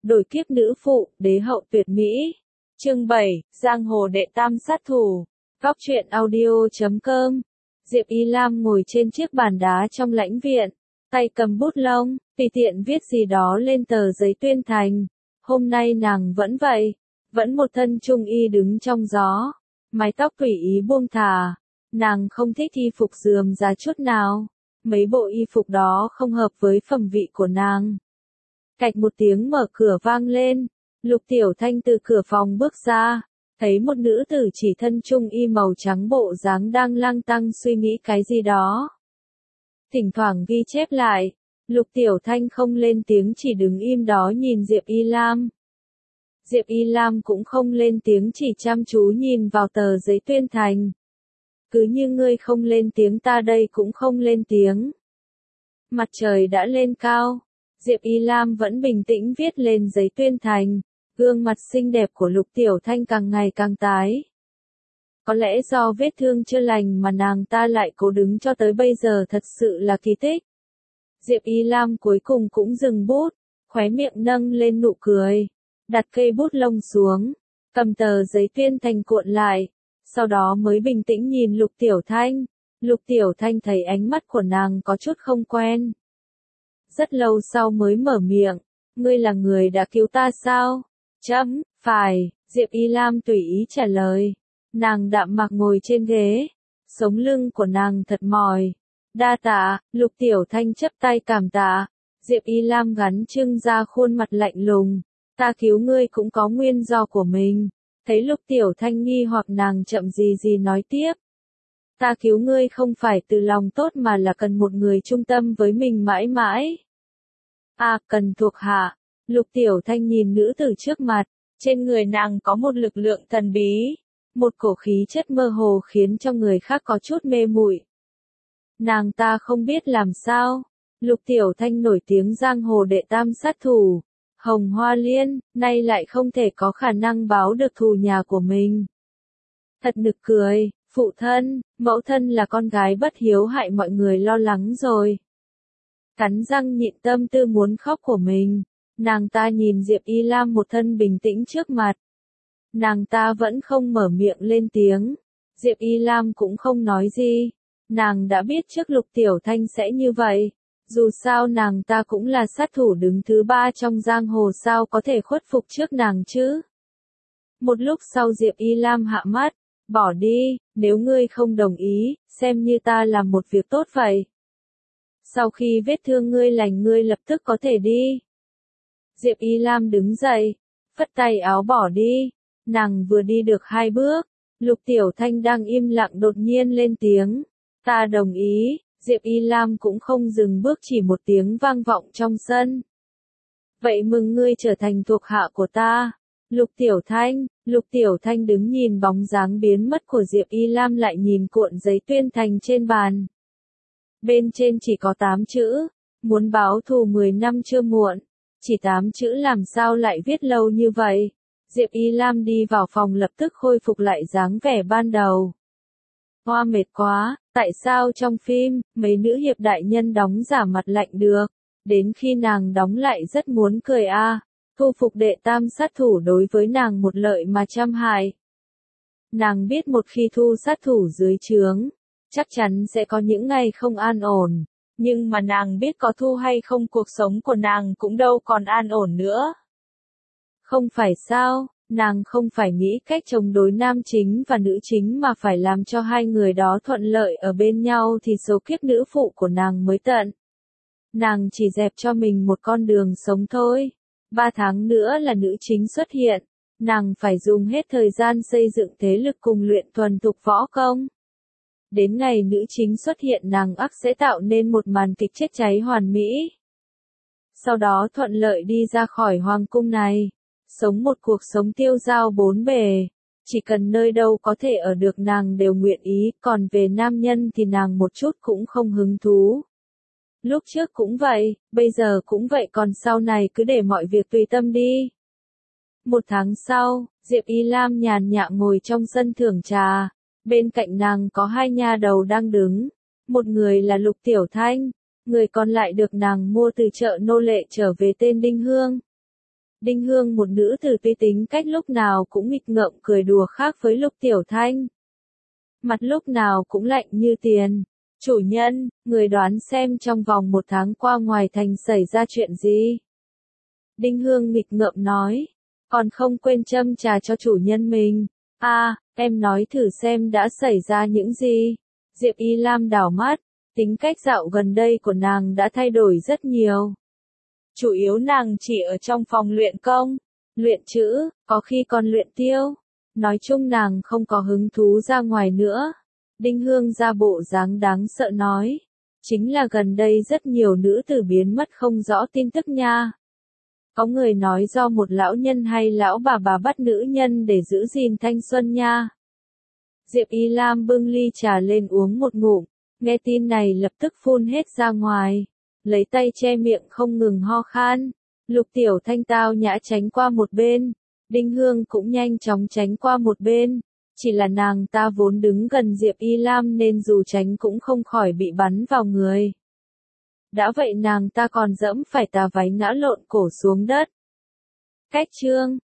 đổi kiếp nữ phụ, đế hậu tuyệt mỹ. Chương 7, Giang hồ đệ tam sát thủ. Góc truyện audio.com. Diệp Y Lam ngồi trên chiếc bàn đá trong lãnh viện, tay cầm bút lông, tùy tiện viết gì đó lên tờ giấy tuyên thành. Hôm nay nàng vẫn vậy, vẫn một thân trung y đứng trong gió, mái tóc tùy ý buông thả. Nàng không thích y phục rườm rà chút nào, mấy bộ y phục đó không hợp với phẩm vị của nàng. Cạch một tiếng mở cửa vang lên, Lục Tiểu Thanh từ cửa phòng bước ra, thấy một nữ tử chỉ thân trung y màu trắng bộ dáng đang lang tăng suy nghĩ cái gì đó. Thỉnh thoảng ghi chép lại, Lục Tiểu Thanh không lên tiếng chỉ đứng im đó nhìn Diệp Y Lam. Diệp Y Lam cũng không lên tiếng chỉ chăm chú nhìn vào tờ giấy tuyên thành. Cứ như ngươi không lên tiếng ta đây cũng không lên tiếng. Mặt trời đã lên cao, Diệp Y Lam vẫn bình tĩnh viết lên giấy tuyên thành, gương mặt xinh đẹp của Lục Tiểu Thanh càng ngày càng tái. Có lẽ do vết thương chưa lành mà nàng ta lại cố đứng cho tới bây giờ thật sự là kỳ tích. Diệp Y Lam cuối cùng cũng dừng bút, khóe miệng nâng lên nụ cười, đặt cây bút lông xuống, cầm tờ giấy tuyên thành cuộn lại, sau đó mới bình tĩnh nhìn Lục Tiểu Thanh. Lục Tiểu Thanh thấy ánh mắt của nàng có chút không quen. Rất lâu sau mới mở miệng, ngươi là người đã cứu ta sao? Phải, Diệp Y Lam tùy ý trả lời. Nàng đạm mạc ngồi trên ghế, sống lưng của nàng thật mỏi. Đa tạ, Lục Tiểu Thanh chấp tay cảm tạ. Diệp Y Lam gắn trưng ra khuôn mặt lạnh lùng, ta cứu ngươi cũng có nguyên do của mình. Thấy Lục Tiểu Thanh nghi hoặc nàng chậm gì nói tiếp. Ta cứu ngươi không phải từ lòng tốt mà là cần một người trung tâm với mình mãi mãi. À, cần thuộc hạ. Lục Tiểu Thanh nhìn nữ tử trước mặt, trên người nàng có một lực lượng thần bí, một cổ khí chất mơ hồ khiến cho người khác có chút mê muội. Nàng ta không biết làm sao. Lục Tiểu Thanh nổi tiếng giang hồ đệ tam sát thủ, Hồng Hoa Liên, nay lại không thể có khả năng báo được thù nhà của mình. Thật nực cười, phụ thân, mẫu thân là con gái bất hiếu hại mọi người lo lắng rồi. Cắn răng nhịn tâm tư muốn khóc của mình, nàng ta nhìn Diệp Y Lam một thân bình tĩnh trước mặt. Nàng ta vẫn không mở miệng lên tiếng, Diệp Y Lam cũng không nói gì. Nàng đã biết trước Lục Tiểu Thanh sẽ như vậy, dù sao nàng ta cũng là sát thủ đứng thứ 3 trong giang hồ, sao có thể khuất phục trước nàng chứ. Một lúc sau Diệp Y Lam hạ mắt, bỏ đi, nếu ngươi không đồng ý, xem như ta làm một việc tốt vậy. Sau khi vết thương ngươi lành ngươi lập tức có thể đi. Diệp Y Lam đứng dậy, phất tay áo bỏ đi. Nàng vừa đi được 2 bước, Lục Tiểu Thanh đang im lặng đột nhiên lên tiếng. Ta đồng ý. Diệp Y Lam cũng không dừng bước, chỉ một tiếng vang vọng trong sân. Vậy mừng ngươi trở thành thuộc hạ của ta. Lục Tiểu Thanh đứng nhìn bóng dáng biến mất của Diệp Y Lam lại nhìn cuộn giấy tuyên thành trên bàn. Bên trên chỉ có 8 chữ, muốn báo thù 10 năm chưa muộn. Chỉ 8 chữ làm sao lại viết lâu như vậy? Diệp Y Lam đi vào phòng lập tức khôi phục lại dáng vẻ ban đầu. Hoa mệt quá, tại sao trong phim, mấy nữ hiệp đại nhân đóng giả mặt lạnh được? Đến khi nàng đóng lại rất muốn cười a. Thu phục đệ tam sát thủ đối với nàng một lợi mà trăm hại. Nàng biết một khi thu sát thủ dưới trướng, chắc chắn sẽ có những ngày không an ổn. Nhưng mà nàng biết có thu hay không cuộc sống của nàng cũng đâu còn an ổn nữa. Không phải sao, nàng không phải nghĩ cách chống đối nam chính và nữ chính mà phải làm cho hai người đó thuận lợi ở bên nhau thì số kiếp nữ phụ của nàng mới tận. Nàng chỉ dẹp cho mình một con đường sống thôi. 3 tháng nữa là nữ chính xuất hiện, nàng phải dùng hết thời gian xây dựng thế lực cùng luyện thuần thục võ công. Đến ngày nữ chính xuất hiện nàng ắt sẽ tạo nên một màn kịch chết cháy hoàn mỹ. Sau đó thuận lợi đi ra khỏi hoàng cung này, sống một cuộc sống tiêu dao bốn bề. Chỉ cần nơi đâu có thể ở được nàng đều nguyện ý, còn về nam nhân thì nàng một chút cũng không hứng thú. Lúc trước cũng vậy, bây giờ cũng vậy, còn sau này cứ để mọi việc tùy tâm đi. 1 tháng sau, Diệp Y Lam nhàn nhã ngồi trong sân thưởng trà. Bên cạnh nàng có 2 nha đầu đang đứng. Một người là Lục Tiểu Thanh, người còn lại được nàng mua từ chợ nô lệ trở về tên Đinh Hương. Đinh Hương một nữ tử tuy tính cách lúc nào cũng nghịch ngợm cười đùa khác với Lục Tiểu Thanh. Mặt lúc nào cũng lạnh như tiền. Chủ nhân, người đoán xem trong vòng 1 tháng qua ngoài thành xảy ra chuyện gì? Đinh Hương nghịch ngợm nói. Còn không quên châm trà cho chủ nhân mình. Em nói thử xem đã xảy ra những gì? Diệp Y Lam đảo mắt. Tính cách dạo gần đây của nàng đã thay đổi rất nhiều. Chủ yếu nàng chỉ ở trong phòng luyện công, luyện chữ, có khi còn luyện tiêu. Nói chung nàng không có hứng thú ra ngoài nữa. Đinh Hương ra bộ dáng đáng sợ nói. Chính là gần đây rất nhiều nữ tử biến mất không rõ tin tức nha. Có người nói do một lão nhân hay lão bà bắt nữ nhân để giữ gìn thanh xuân nha. Diệp Y Lam bưng ly trà lên uống một ngụm, nghe tin này lập tức phun hết ra ngoài, lấy tay che miệng không ngừng ho khan. Lục Tiểu Thanh tao nhã tránh qua một bên, Đinh Hương cũng nhanh chóng tránh qua một bên, chỉ là nàng ta vốn đứng gần Diệp Y Lam nên dù tránh cũng không khỏi bị bắn vào người. Đã vậy nàng ta còn dẫm phải tà váy ngã lộn cổ xuống đất. Cách chương